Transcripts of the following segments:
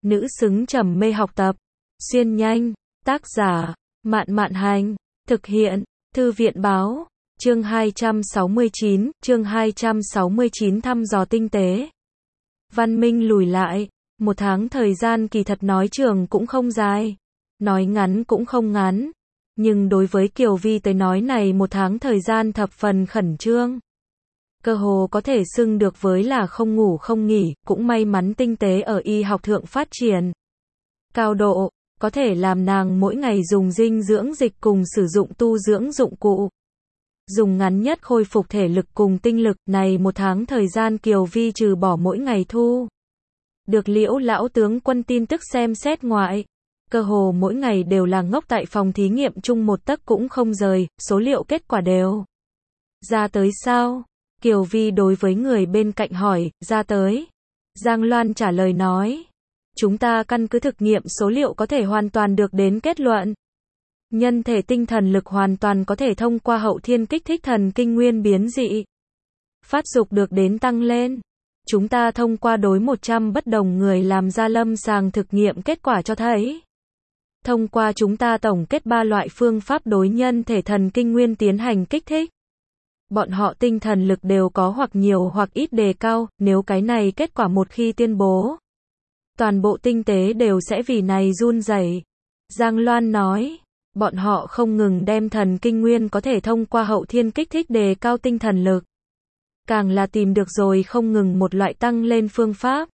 nữ xứng trầm mê học tập. Xuyên nhanh, tác giả, Mạn Mạn Hành, thực hiện, Thư viện Báo, chương 269 thăm dò tinh tế. Văn Minh lùi lại, 1 tháng thời gian kỳ thật nói trường cũng không dài, nói ngắn cũng không ngắn, nhưng đối với Kiều Vi tới nói này 1 tháng thời gian thập phần khẩn trương. Cơ hồ có thể xưng được với là không ngủ không nghỉ, cũng may mắn tinh tế ở y học thượng phát triển cao độ, có thể làm nàng mỗi ngày dùng dinh dưỡng dịch cùng sử dụng tu dưỡng dụng cụ. Dùng ngắn nhất khôi phục thể lực cùng tinh lực, này 1 tháng thời gian Kiều Vi trừ bỏ mỗi ngày thu được Liễu lão tướng quân tin tức xem xét ngoại, cơ hồ mỗi ngày đều là ngốc tại phòng thí nghiệm chung một tấc cũng không rời, số liệu kết quả đều ra tới sao? Kiều Vi đối với người bên cạnh hỏi, ra tới. Giang Loan trả lời nói, chúng ta căn cứ thực nghiệm số liệu có thể hoàn toàn được đến kết luận. Nhân thể tinh thần lực hoàn toàn có thể thông qua hậu thiên kích thích thần kinh nguyên biến dị phát dục được đến tăng lên. Chúng ta thông qua đối 100 bất đồng người làm ra lâm sàng thực nghiệm kết quả cho thấy. Thông qua chúng ta tổng kết 3 loại phương pháp đối nhân thể thần kinh nguyên tiến hành kích thích. Bọn họ tinh thần lực đều có hoặc nhiều hoặc ít đề cao, nếu cái này kết quả một khi tuyên bố, toàn bộ tinh tế đều sẽ vì này run rẩy. Giang Loan nói, bọn họ không ngừng đem thần kinh nguyên có thể thông qua hậu thiên kích thích đề cao tinh thần lực. Càng là tìm được rồi không ngừng một loại tăng lên phương pháp.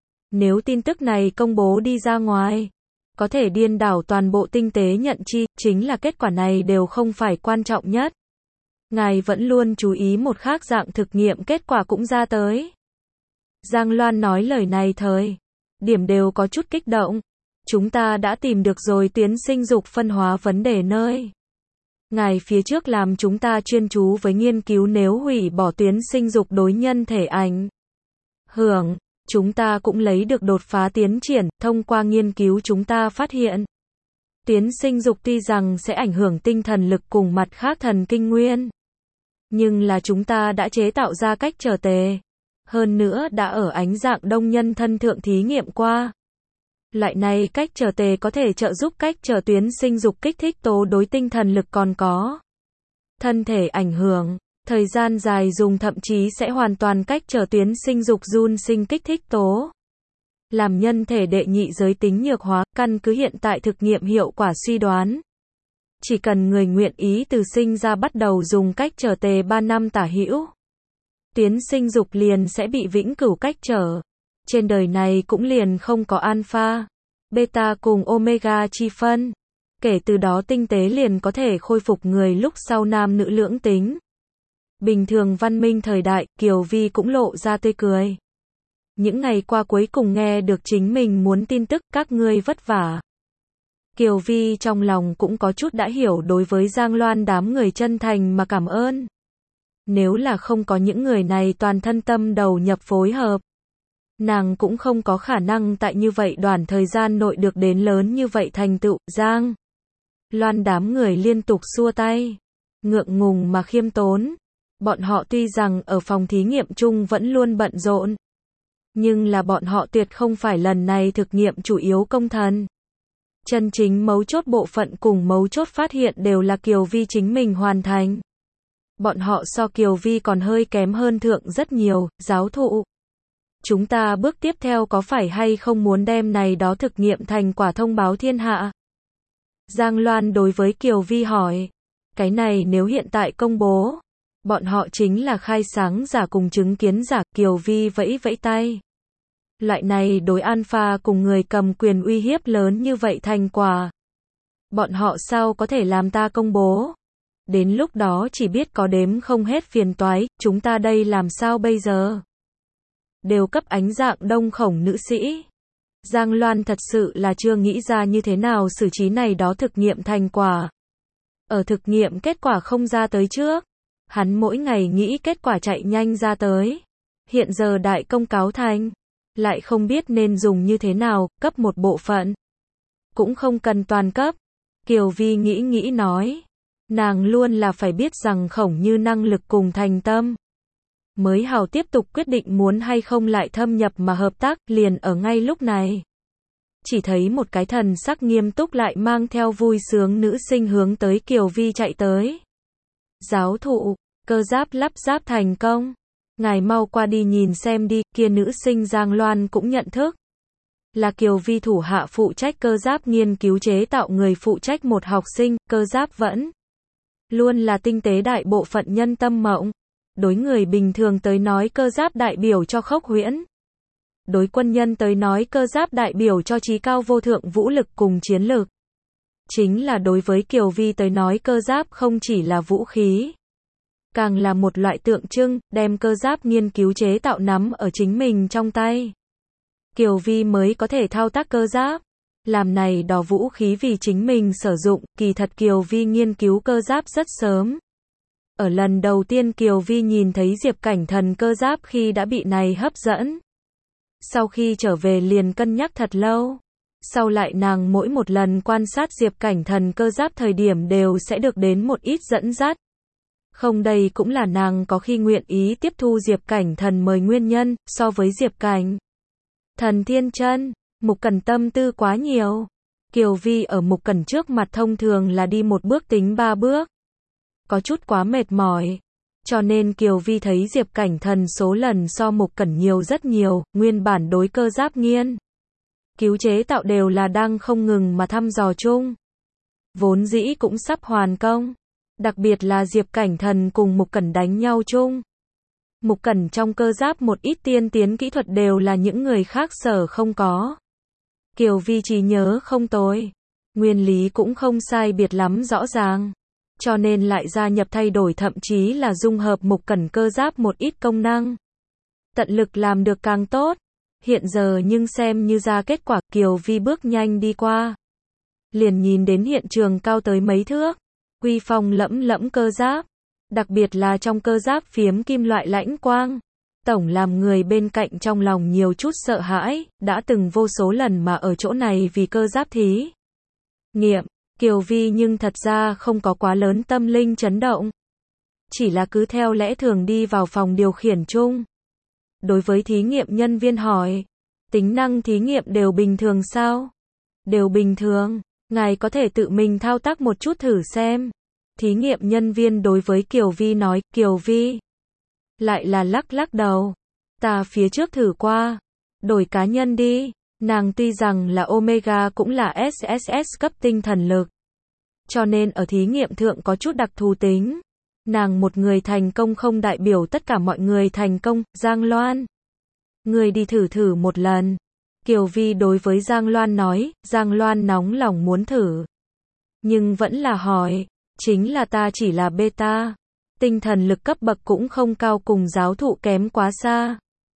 Nếu tin tức này công bố đi ra ngoài, có thể điên đảo toàn bộ tinh tế nhận chi, chính là kết quả này đều không phải quan trọng nhất. Ngài vẫn luôn chú ý một khác dạng thực nghiệm kết quả cũng ra tới. Giang Loan nói lời này thời điểm đều có chút kích động. Chúng ta đã tìm được rồi tuyến sinh dục phân hóa vấn đề nơi. Ngài phía trước làm chúng ta chuyên chú với nghiên cứu nếu hủy bỏ tuyến sinh dục đối nhân thể ảnh hưởng, chúng ta cũng lấy được đột phá tiến triển, thông qua nghiên cứu chúng ta phát hiện. Tuyến sinh dục tuy rằng sẽ ảnh hưởng tinh thần lực cùng mặt khác thần kinh nguyên, nhưng là chúng ta đã chế tạo ra cách trở tề. Hơn nữa đã ở ánh dạng đông nhân thân thượng thí nghiệm qua. Loại này cách trở tề có thể trợ giúp cách trở tuyến sinh dục kích thích tố đối tinh thần lực còn có thân thể ảnh hưởng. Thời gian dài dùng thậm chí sẽ hoàn toàn cách trở tuyến sinh dục run sinh kích thích tố. Làm nhân thể đệ nhị giới tính nhược hóa, căn cứ hiện tại thực nghiệm hiệu quả suy đoán. Chỉ cần người nguyện ý từ sinh ra bắt đầu dùng cách trở tề 3 năm tả hữu, tuyến sinh dục liền sẽ bị vĩnh cửu cách trở. Trên đời này cũng liền không có alpha, beta cùng omega chi phân. Kể từ đó tinh tế liền có thể khôi phục người lúc sau nam nữ lưỡng tính. Bình thường văn minh thời đại, Kiều Vi cũng lộ ra tươi cười. Những ngày qua cuối cùng nghe được chính mình muốn tin tức, các ngươi vất vả. Kiều Vi trong lòng cũng có chút đã hiểu đối với Giang Loan đám người chân thành mà cảm ơn. Nếu là không có những người này toàn thân tâm đầu nhập phối hợp, nàng cũng không có khả năng tại như vậy đoạn thời gian nội được đến lớn như vậy thành tựu. Giang Loan đám người liên tục xua tay, ngượng ngùng mà khiêm tốn. Bọn họ tuy rằng ở phòng thí nghiệm chung vẫn luôn bận rộn, nhưng là bọn họ tuyệt không phải lần này thực nghiệm chủ yếu công thần. Chân chính mấu chốt bộ phận cùng mấu chốt phát hiện đều là Kiều Vi chính mình hoàn thành. Bọn họ so Kiều Vi còn hơi kém hơn thượng rất nhiều, giáo thụ. Chúng ta bước tiếp theo có phải hay không muốn đem này đó thực nghiệm thành quả thông báo thiên hạ? Giang Loan đối với Kiều Vi hỏi, cái này nếu hiện tại công bố, bọn họ chính là khai sáng giả cùng chứng kiến giả. Kiều Vi vẫy vẫy tay. Loại này đối alpha cùng người cầm quyền uy hiếp lớn như vậy thành quả, bọn họ sao có thể làm ta công bố? Đến lúc đó chỉ biết có đếm không hết phiền toái, chúng ta đây làm sao bây giờ? Đều cấp ánh dạng đông khổng nữ sĩ. Giang Loan thật sự là chưa nghĩ ra như thế nào xử trí này đó thực nghiệm thành quả. Ở thực nghiệm kết quả không ra tới trước, hắn mỗi ngày nghĩ kết quả chạy nhanh ra tới. Hiện giờ đại công cáo thành, lại không biết nên dùng như thế nào, cấp một bộ phận. Cũng không cần toàn cấp. Kiều Vi nghĩ nói. Nàng luôn là phải biết rằng khổng như năng lực cùng thành tâm. Mới hào tiếp tục quyết định muốn hay không lại thâm nhập mà hợp tác, liền ở ngay lúc này. chỉ thấy một cái thần sắc nghiêm túc lại mang theo vui sướng nữ sinh hướng tới Kiều Vi chạy tới. Giáo thụ, cơ giáp lắp ráp thành công. Ngài mau qua đi nhìn xem đi, kia nữ sinh Giang Loan cũng nhận thức. Là Kiều Vi thủ hạ phụ trách cơ giáp nghiên cứu chế tạo người phụ trách một học sinh, cơ giáp vẫn luôn là tinh tế đại bộ phận nhân tâm mộng. Đối người bình thường tới nói cơ giáp đại biểu cho khốc huyễn. Đối quân nhân tới nói cơ giáp đại biểu cho trí cao vô thượng vũ lực cùng chiến lược. Chính là đối với Kiều Vi tới nói cơ giáp không chỉ là vũ khí. Càng là một loại tượng trưng, đem cơ giáp nghiên cứu chế tạo nắm ở chính mình trong tay. Kiều Vi mới có thể thao tác cơ giáp. Làm này đò vũ khí vì chính mình sử dụng, kỳ thật Kiều Vi nghiên cứu cơ giáp rất sớm. Ở lần đầu tiên Kiều Vi nhìn thấy Diệp Cảnh Thần cơ giáp khi đã bị này hấp dẫn. Sau khi trở về liền cân nhắc thật lâu. Sau lại nàng mỗi một lần quan sát Diệp Cảnh Thần cơ giáp thời điểm đều sẽ được đến một ít dẫn dắt. Không, đây cũng là nàng có khi nguyện ý tiếp thu Diệp Cảnh Thần mời nguyên nhân, so với Diệp Cảnh Thần thiên chân, Mục Cẩn tâm tư quá nhiều. Kiều Vi ở Mục Cẩn trước mặt thông thường là đi một bước tính ba bước. Có chút quá mệt mỏi. Cho nên Kiều Vi thấy Diệp Cảnh Thần số lần so Mục Cẩn nhiều rất nhiều, nguyên bản đối cơ giáp nghiên cứu chế tạo đều là đang không ngừng mà thăm dò chung. Vốn dĩ cũng sắp hoàn công. Đặc biệt là Diệp Cảnh Thần cùng Mục Cẩn đánh nhau chung. Mục Cẩn trong cơ giáp một ít tiên tiến kỹ thuật đều là những người khác sở không có. Kiều Vi trí nhớ không tồi. Nguyên lý cũng không sai biệt lắm rõ ràng. Cho nên lại gia nhập thay đổi thậm chí là dung hợp Mục Cẩn cơ giáp một ít công năng. Tận lực làm được càng tốt. Hiện giờ nhưng xem như ra kết quả, Kiều Vi bước nhanh đi qua. Liền nhìn đến hiện trường cao tới mấy thước. Uy phong lẫm lẫm cơ giáp. Đặc biệt là trong cơ giáp phiếm kim loại lãnh quang. Tổng làm người bên cạnh trong lòng nhiều chút sợ hãi, đã từng vô số lần mà ở chỗ này vì cơ giáp thí nghiệm. Kiều Vi nhưng thật ra không có quá lớn tâm linh chấn động. Chỉ là cứ theo lẽ thường đi vào phòng điều khiển chung. Đối với thí nghiệm nhân viên hỏi, tính năng thí nghiệm đều bình thường sao? Đều bình thường, ngài có thể tự mình thao tác một chút thử xem. Thí nghiệm nhân viên đối với Kiều Vi nói, Kiều Vi lại là lắc lắc đầu. Ta phía trước thử qua, đổi cá nhân đi. Nàng tuy rằng là Omega cũng là SSS cấp tinh thần lực. Cho nên ở thí nghiệm thượng có chút đặc thù tính. Nàng một người thành công không đại biểu tất cả mọi người thành công. Giang Loan, người đi thử thử một lần. Kiều Vi đối với Giang Loan nói, Giang Loan nóng lòng muốn thử. Nhưng vẫn là hỏi, chính là ta chỉ là beta. Tinh thần lực cấp bậc cũng không cao cùng giáo thụ kém quá xa.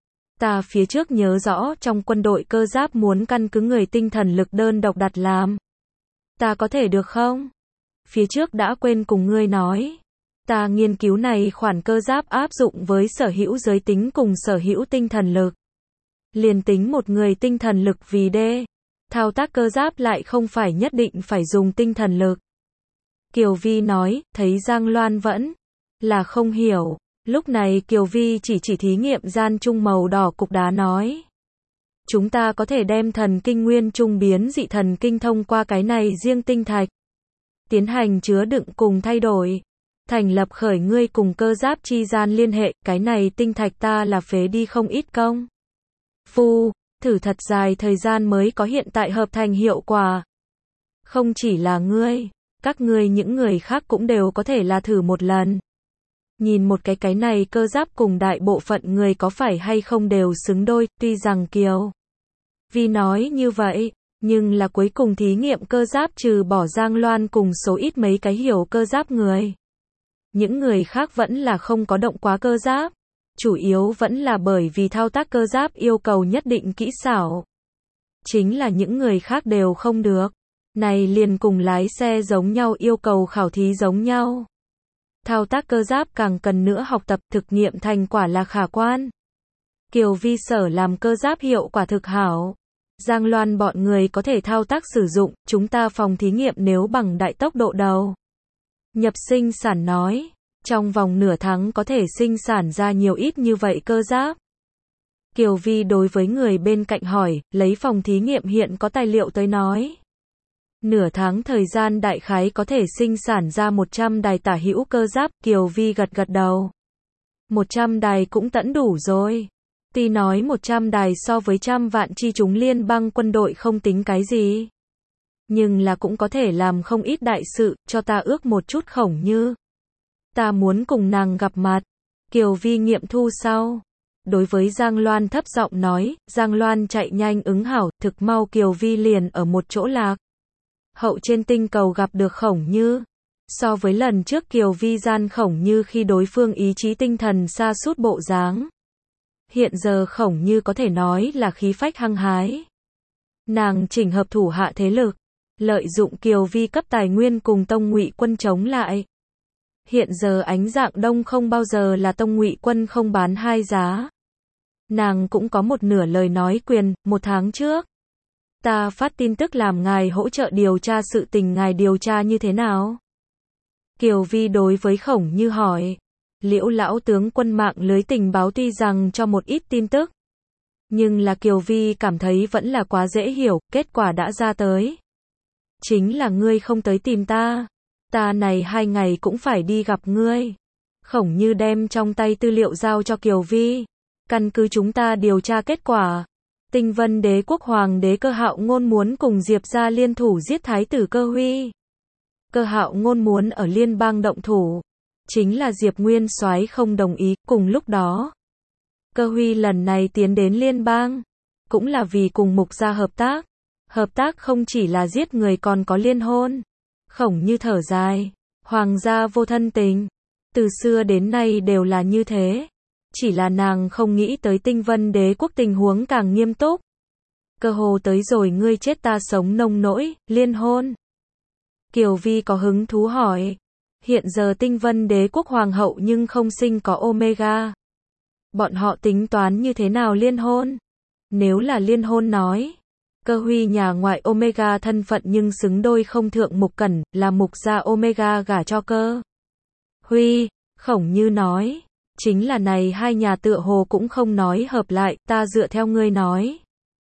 Ta phía trước nhớ rõ trong quân đội cơ giáp muốn căn cứ người tinh thần lực đơn độc đặt làm. Ta có thể được không? Phía trước đã quên cùng ngươi nói. Ta nghiên cứu này khoản cơ giáp áp dụng với sở hữu giới tính cùng sở hữu tinh thần lực. Liền tính một người tinh thần lực vì đê. Thao tác cơ giáp lại không phải nhất định phải dùng tinh thần lực. Kiều Vi nói, thấy Giang Loan vẫn là không hiểu. Lúc này Kiều Vi chỉ thí nghiệm gian trung màu đỏ cục đá nói. Chúng ta có thể đem thần kinh nguyên trung biến dị thần kinh thông qua cái này riêng tinh thạch. Tiến hành chứa đựng cùng thay đổi. Thành lập khởi ngươi cùng cơ giáp chi gian liên hệ, cái này tinh thạch ta là phế đi không ít công. Phu, thử thật dài thời gian mới có hiện tại hợp thành hiệu quả. Không chỉ là ngươi, các ngươi những người khác cũng đều có thể là thử một lần. Nhìn một cái này cơ giáp cùng đại bộ phận người có phải hay không đều xứng đôi, tuy rằng Kiều Vi nói như vậy, nhưng là cuối cùng thí nghiệm cơ giáp trừ bỏ Giang Loan cùng số ít mấy cái hiểu cơ giáp người. Những người khác vẫn là không có động quá cơ giáp. Chủ yếu vẫn là bởi vì thao tác cơ giáp yêu cầu nhất định kỹ xảo. Chính là những người khác đều không được. Này liền cùng lái xe giống nhau yêu cầu khảo thí giống nhau. Thao tác cơ giáp càng cần nữa học tập thực nghiệm thành quả là khả quan. Kiều Vi sở làm cơ giáp hiệu quả thực hảo. Giang Loan bọn người có thể thao tác sử dụng, chúng ta phòng thí nghiệm nếu bằng đại tốc độ đầu. Nhập sinh sản nói, trong vòng nửa tháng có thể sinh sản ra nhiều ít như vậy cơ giáp. Kiều Vi đối với người bên cạnh hỏi, lấy phòng thí nghiệm hiện có tài liệu tới nói. Nửa tháng thời gian đại khái có thể sinh sản ra 100 đài tả hữu cơ giáp, Kiều Vi gật gật đầu. 100 đài cũng tẫn đủ rồi. Tuy nói 100 đài so với 100 vạn chi chúng liên bang quân đội không tính cái gì. Nhưng là cũng có thể làm không ít đại sự, cho ta ước một chút Khổng Như. Ta muốn cùng nàng gặp mặt. Kiều Vi nghiệm thu sau. Đối với Giang Loan thấp giọng nói, Giang Loan chạy nhanh ứng hảo, thực mau Kiều Vi liền ở một chỗ lạc. Hậu trên tinh cầu gặp được Khổng Như. So với lần trước Kiều Vi gian Khổng Như khi đối phương ý chí tinh thần sa sút bộ dáng. Hiện giờ Khổng Như có thể nói là khí phách hăng hái. Nàng chỉnh hợp thủ hạ thế lực, lợi dụng Kiều Vi cấp tài nguyên cùng Tông Ngụy quân chống lại. Hiện giờ Ánh Dạng Đông không bao giờ là Tông Ngụy quân không bán hai giá. Nàng cũng có một nửa lời nói quyền, 1 tháng trước. Ta phát tin tức làm ngài hỗ trợ điều tra sự tình, ngài điều tra như thế nào? Kiều Vi đối với Khổng Như hỏi. Liễu lão tướng quân mạng lưới tình báo tuy rằng cho một ít tin tức. Nhưng là Kiều Vi cảm thấy vẫn là quá dễ hiểu, kết quả đã ra tới. Chính là ngươi không tới tìm ta. Ta này 2 ngày cũng phải đi gặp ngươi. Khổng Như đem trong tay tư liệu giao cho Kiều Vi. Căn cứ chúng ta điều tra kết quả. Tinh Vân Đế quốc hoàng đế Cơ Hạo Ngôn muốn cùng Diệp gia liên thủ giết thái tử Cơ Huy. Cơ Hạo Ngôn muốn ở liên bang động thủ. Chính là Diệp Nguyên Soái không đồng ý, cùng lúc đó. Cơ Huy lần này tiến đến liên bang. Cũng là vì cùng Mục gia hợp tác. Hợp tác không chỉ là giết người còn có liên hôn. Khổng Như thở dài. Hoàng gia vô thân tình. Từ xưa đến nay đều là như thế. Chỉ là nàng không nghĩ tới Tinh Vân Đế quốc tình huống càng nghiêm túc. Cơ hồ tới rồi ngươi chết ta sống nông nỗi, liên hôn. Kiều Vi có hứng thú hỏi. Hiện giờ Tinh Vân Đế quốc hoàng hậu nhưng không sinh có Omega. Bọn họ tính toán như thế nào liên hôn? Nếu là liên hôn nói. Cơ Huy nhà ngoại Omega thân phận nhưng xứng đôi không thượng Mục Cẩn, là Mục gia Omega gả cho Cơ Huy. Khổng Như nói. Chính là này hai nhà tựa hồ cũng không nói hợp lại, ta dựa theo ngươi nói.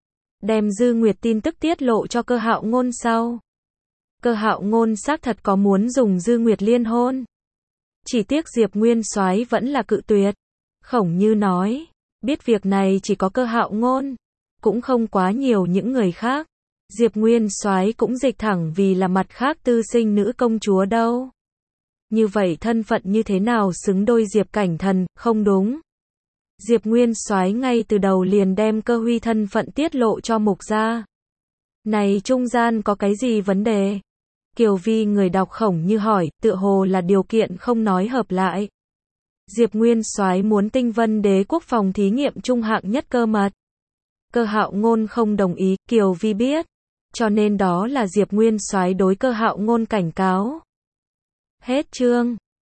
Đem Dư Nguyệt tin tức tiết lộ cho Cơ Hạo Ngôn sau. Cơ Hạo Ngôn xác thật có muốn dùng Dư Nguyệt liên hôn. Chỉ tiếc Diệp Nguyên Soái vẫn là cự tuyệt. Khổng Như nói, biết việc này chỉ có Cơ Hạo Ngôn, cũng không quá nhiều những người khác. Diệp Nguyên Soái cũng dịch thẳng vì là mặt khác tư sinh nữ công chúa đâu. Như vậy thân phận như thế nào xứng đôi Diệp Cảnh Thần, không đúng. Diệp Nguyên Soái ngay từ đầu liền đem Cơ Huy thân phận tiết lộ cho Mục gia. Này trung gian có cái gì vấn đề? Kiều Vi người đọc Khổng Như hỏi, tựa hồ là điều kiện không nói hợp lại. Diệp Nguyên Soái muốn Tinh Vân Đế quốc phòng thí nghiệm trung hạng nhất cơ mật. Cơ Hạo Ngôn không đồng ý, Kiều Vi biết. Cho nên đó là Diệp Nguyên Soái đối Cơ Hạo Ngôn cảnh cáo. Hết chương.